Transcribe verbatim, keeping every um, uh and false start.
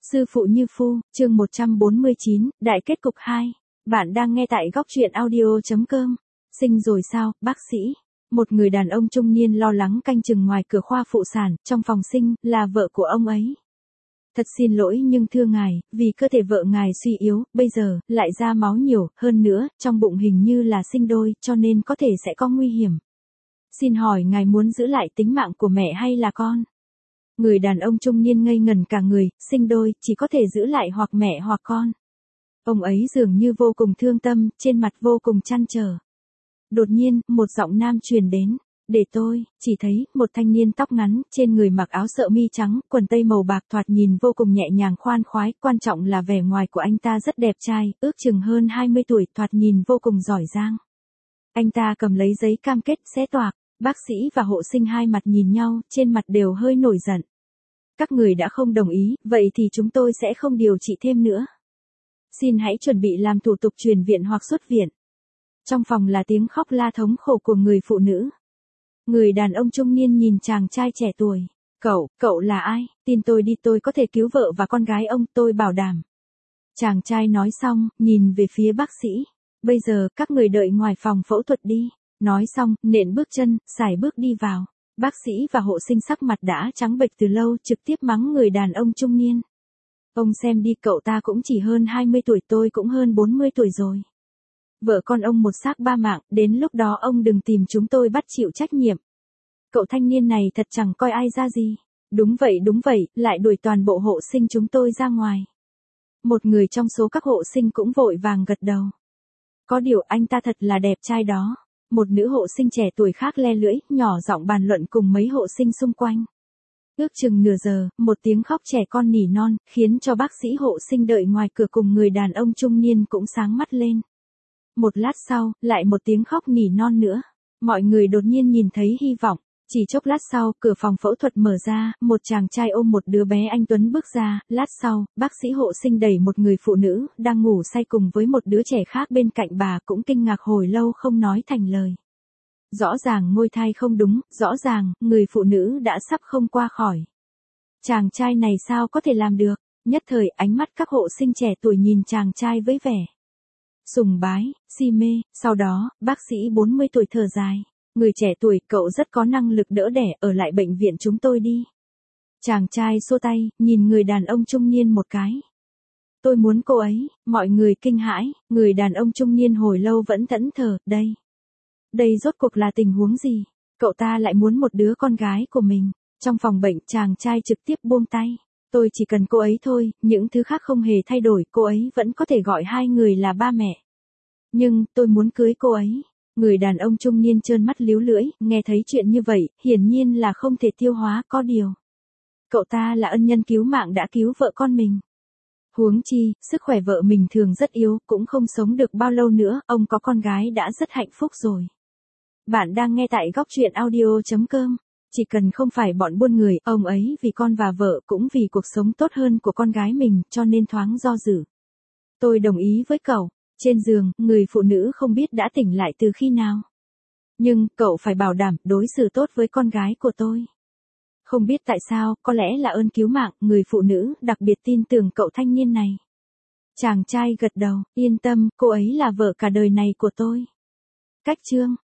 Sư phụ như phu, chương một trăm bốn mươi chín, đại kết cục hai. Bạn đang nghe tại góc truyện audio.com. Sinh rồi sao, bác sĩ? Một người đàn ông trung niên lo lắng canh chừng ngoài cửa khoa phụ sản, trong phòng sinh, là vợ của ông ấy. Thật xin lỗi nhưng thưa ngài, vì cơ thể vợ ngài suy yếu, bây giờ, lại ra máu nhiều, hơn nữa, trong bụng hình như là sinh đôi, cho nên có thể sẽ có nguy hiểm. Xin hỏi ngài muốn giữ lại tính mạng của mẹ hay là con? Người đàn ông trung niên ngây ngẩn cả người, sinh đôi, chỉ có thể giữ lại hoặc mẹ hoặc con. Ông ấy dường như vô cùng thương tâm, trên mặt vô cùng trăn trở. Đột nhiên, một giọng nam truyền đến. Để tôi, chỉ thấy, một thanh niên tóc ngắn, trên người mặc áo sơ mi trắng, quần tây màu bạc thoạt nhìn vô cùng nhẹ nhàng khoan khoái, quan trọng là vẻ ngoài của anh ta rất đẹp trai, ước chừng hơn hai mươi tuổi, thoạt nhìn vô cùng giỏi giang. Anh ta cầm lấy giấy cam kết, xé toạc, bác sĩ và hộ sinh hai mặt nhìn nhau, trên mặt đều hơi nổi giận. Các người đã không đồng ý, vậy thì chúng tôi sẽ không điều trị thêm nữa. Xin hãy chuẩn bị làm thủ tục chuyển viện hoặc xuất viện. Trong phòng là tiếng khóc la thống khổ của người phụ nữ. Người đàn ông trung niên nhìn chàng trai trẻ tuổi. Cậu, cậu là ai? Tin tôi đi, tôi có thể cứu vợ và con gái ông, tôi bảo đảm. Chàng trai nói xong, nhìn về phía bác sĩ. Bây giờ, các người đợi ngoài phòng phẫu thuật đi. Nói xong, nện bước chân, sải bước đi vào. Bác sĩ và hộ sinh sắc mặt đã trắng bệch từ lâu, trực tiếp mắng người đàn ông trung niên. Ông xem đi, cậu ta cũng chỉ hơn hai mươi tuổi, tôi cũng hơn bốn mươi tuổi rồi. Vợ con ông một xác ba mạng, đến lúc đó ông đừng tìm chúng tôi bắt chịu trách nhiệm. Cậu thanh niên này thật chẳng coi ai ra gì. Đúng vậy đúng vậy, lại đuổi toàn bộ hộ sinh chúng tôi ra ngoài. Một người trong số các hộ sinh cũng vội vàng gật đầu. Có điều anh ta thật là đẹp trai đó. Một nữ hộ sinh trẻ tuổi khác le lưỡi, nhỏ giọng bàn luận cùng mấy hộ sinh xung quanh. Ước chừng nửa giờ, một tiếng khóc trẻ con nỉ non, khiến cho bác sĩ hộ sinh đợi ngoài cửa cùng người đàn ông trung niên cũng sáng mắt lên. Một lát sau, lại một tiếng khóc nỉ non nữa. Mọi người đột nhiên nhìn thấy hy vọng. Chỉ chốc lát sau, cửa phòng phẫu thuật mở ra, một chàng trai ôm một đứa bé anh tuấn bước ra, lát sau, bác sĩ hộ sinh đẩy một người phụ nữ, đang ngủ say cùng với một đứa trẻ khác bên cạnh bà cũng kinh ngạc hồi lâu không nói thành lời. Rõ ràng ngôi thai không đúng, rõ ràng, người phụ nữ đã sắp không qua khỏi. Chàng trai này sao có thể làm được? Nhất thời ánh mắt các hộ sinh trẻ tuổi nhìn chàng trai với vẻ sùng bái, si mê, sau đó, bác sĩ bốn mươi tuổi thở dài. Người trẻ tuổi, cậu rất có năng lực đỡ đẻ, ở lại bệnh viện chúng tôi đi. Chàng trai xua tay, nhìn người đàn ông trung niên một cái. Tôi muốn cô ấy, mọi người kinh hãi, người đàn ông trung niên hồi lâu vẫn thẫn thờ, đây. Đây rốt cuộc là tình huống gì? Cậu ta lại muốn một đứa con gái của mình. Trong phòng bệnh, chàng trai trực tiếp buông tay. Tôi chỉ cần cô ấy thôi, những thứ khác không hề thay đổi, cô ấy vẫn có thể gọi hai người là ba mẹ. Nhưng, tôi muốn cưới cô ấy. Người đàn ông trung niên trơn mắt líu lưỡi, nghe thấy chuyện như vậy, hiển nhiên là không thể tiêu hóa, có điều. Cậu ta là ân nhân cứu mạng đã cứu vợ con mình. Huống chi, sức khỏe vợ mình thường rất yếu, cũng không sống được bao lâu nữa, ông có con gái đã rất hạnh phúc rồi. Bạn đang nghe tại góc truyện audio.com. Chỉ cần không phải bọn buôn người, ông ấy vì con và vợ cũng vì cuộc sống tốt hơn của con gái mình, cho nên thoáng do dự. Tôi đồng ý với cậu. Trên giường, người phụ nữ không biết đã tỉnh lại từ khi nào. Nhưng, cậu phải bảo đảm, đối xử tốt với con gái của tôi. Không biết tại sao, có lẽ là ơn cứu mạng, người phụ nữ đặc biệt tin tưởng cậu thanh niên này. Chàng trai gật đầu, yên tâm, cô ấy là vợ cả đời này của tôi. Cách chương.